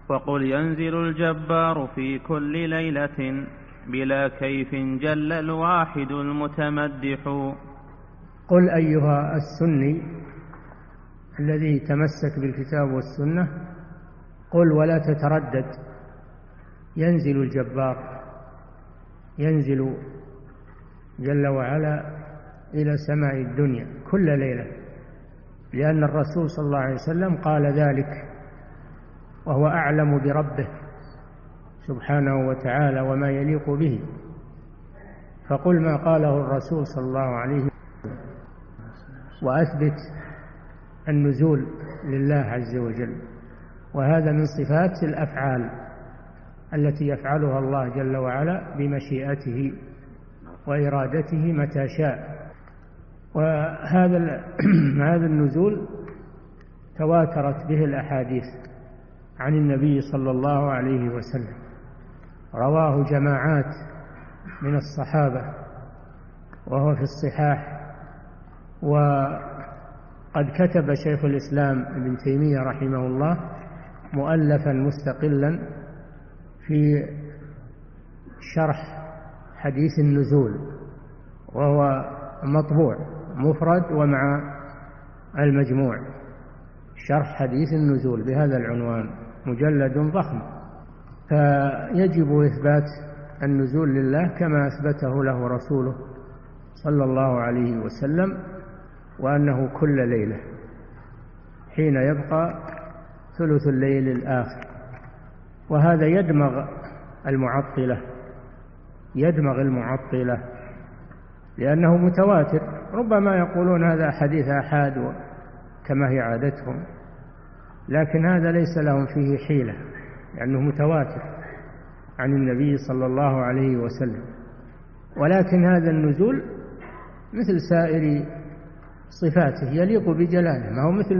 وقل ينزل الجبار في كل ليلة بلا كيف جل الواحد المتمدح. قل أيها السني الذي تمسك بالكتاب والسنة، قل ولا تتردد، ينزل الجبار، ينزل جل وعلا إلى سماء الدنيا كل ليلة، لأن الرسول صلى الله عليه وسلم قال ذلك وهو أعلم بربه سبحانه وتعالى وما يليق به، فقل ما قاله الرسول صلى الله عليه وسلم وأثبت النزول لله عز وجل. وهذا من صفات الأفعال التي يفعلها الله جل وعلا بمشيئته وإرادته متى شاء. وهذا هذا النزول تواترت به الأحاديث عن النبي صلى الله عليه وسلم، رواه جماعات من الصحابة وهو في الصحاح. وقد كتب شيخ الإسلام ابن تيمية رحمه الله مؤلفا مستقلا في شرح حديث النزول، وهو مطبوع مفرد ومع المجموع، شرح حديث النزول بهذا العنوان، مجلد ضخم. فيجب إثبات النزول لله كما أثبته له رسوله صلى الله عليه وسلم، وأنه كل ليلة حين يبقى ثلث الليل الآخر. وهذا يدمغ المعطلة لأنه متواتر. ربما يقولون هذا حديث آحاد كما هي عادتهم، لكن هذا ليس لهم فيه حيلة لأنه متواتر عن النبي صلى الله عليه وسلم. ولكن هذا النزول مثل سائر صفاته يليق بجلاله، ما هو مثل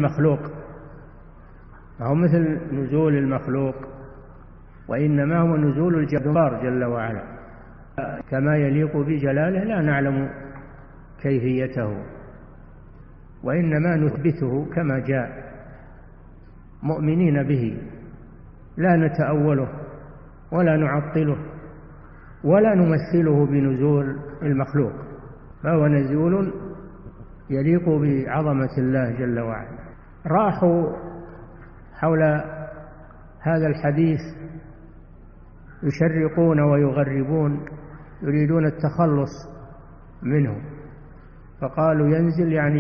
نزول المخلوق، وإنما هو نزول الجبار جل وعلا كما يليق بجلاله، لا نعلم كيفيته، وإنما نثبته كما جاء مؤمنين به، لا نتأوله ولا نعطله ولا نمثله بنزول المخلوق، فهو نزول يليق بعظمة الله جل وعلا. راحوا حول هذا الحديث يشرقون ويغربون، يريدون التخلص منه، فقالوا ينزل يعني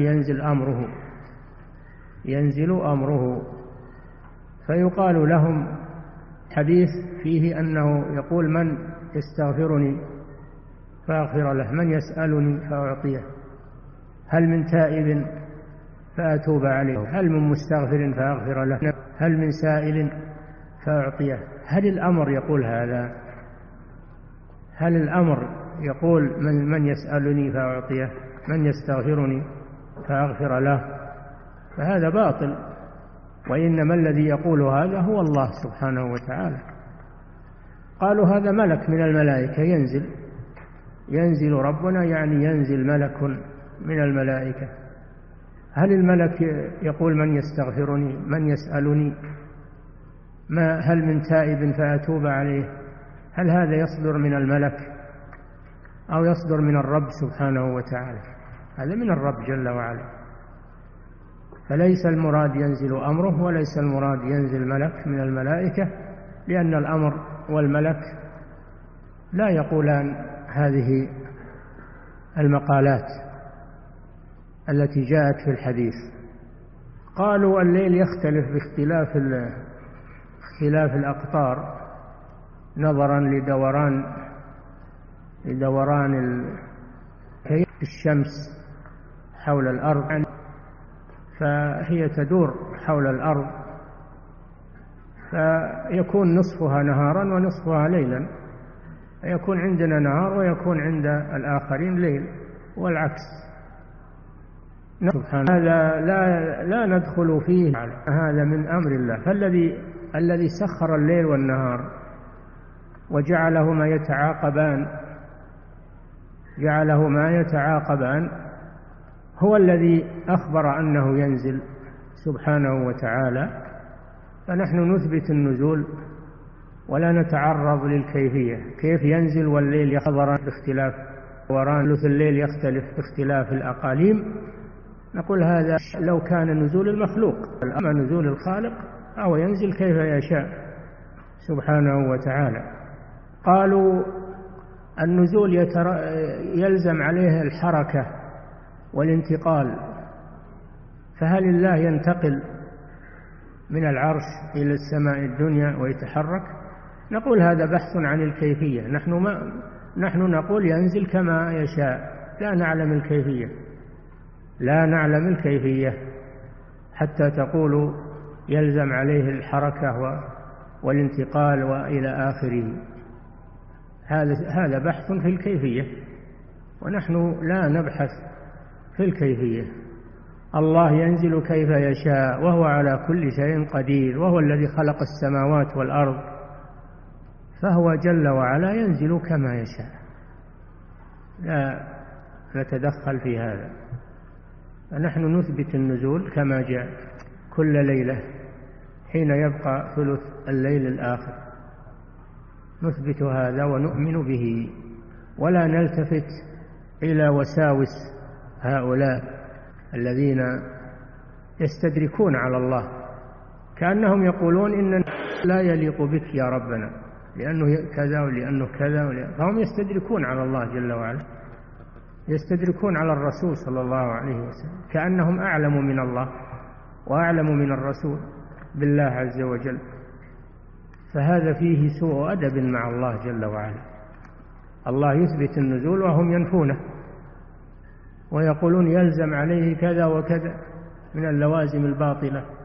ينزل أمره. فيقال لهم حديث فيه أنه يقول من يستغفرني فأغفر له، من يسألني فأعطيه، هل من تائب فأتوب عليه، هل من مستغفر فأغفر له، هل من سائل فأعطيه. هل الأمر يقول هذا؟ هل الأمر يقول من يسألني فأعطيه، من يستغفرني فأغفر له؟ فهذا باطل، وإنما الذي يقول هذا هو الله سبحانه وتعالى. قالوا هذا ملك من الملائكة ينزل ربنا، يعني ينزل ملك من الملائكة. هل الملك يقول من يستغفرني، من يسألني، هل من تائب فأتوب عليه؟ هل هذا يصدر من الملك أو يصدر من الرب سبحانه وتعالى؟ هذا من الرب جل وعلا. فليس المراد ينزل أمره، وليس المراد ينزل ملك من الملائكة، لأن الأمر والملك لا يقولان هذه المقالات التي جاءت في الحديث. قالوا الليل يختلف باختلاف الأقطار نظرا لدوران الشمس حول الأرض، فهي تدور حول الأرض، فيكون نصفها نهارا ونصفها ليلا، يكون عندنا نهار ويكون عند الآخرين ليل، والعكس. سبحانه هذا لا ندخل فيه، هذا من أمر الله. فالذي سخر الليل والنهار وجعلهما يتعاقبان هو الذي أخبر أنه ينزل سبحانه وتعالى فنحن نثبت النزول ولا نتعرض للكيفية، كيف ينزل والليل يخضر باختلاف وران ثلث الليل يختلف باختلاف الأقاليم، نقول هذا لو كان نزول المخلوق، أما نزول الخالق أو ينزل كيف يشاء سبحانه وتعالى. قالوا النزول يلزم عليه الحركة والانتقال، فهل الله ينتقل من العرش إلى السماء الدنيا ويتحرك؟ نقول هذا بحث عن الكيفية، نحن نقول ينزل كما يشاء، لا نعلم الكيفية حتى تقولوا يلزم عليه الحركة والانتقال وإلى آخره. هذا بحث في الكيفية، ونحن لا نبحث في الكيفية. الله ينزل كيف يشاء وهو على كل شيء قدير، وهو الذي خلق السماوات والأرض، فهو جل وعلا ينزل كما يشاء، لا نتدخل في هذا. فنحن نثبت النزول كما جاء كل ليلة حين يبقى ثلث الليل الآخر، نثبت هذا ونؤمن به، ولا نلتفت إلى وساوس هؤلاء الذين يستدركون على الله، كأنهم يقولون إن لا يليق بك يا ربنا لأنه كذا ولأنه كذا، فهم يستدركون على الله جل وعلا، يستدركون على الرسول صلى الله عليه وسلم، كأنهم أعلم من الله وأعلم من الرسول بالله عز وجل. فهذا فيه سوء أدب مع الله جل وعلا. الله يثبت النزول وهم ينفونه ويقولون يلزم عليه كذا وكذا من اللوازم الباطلة.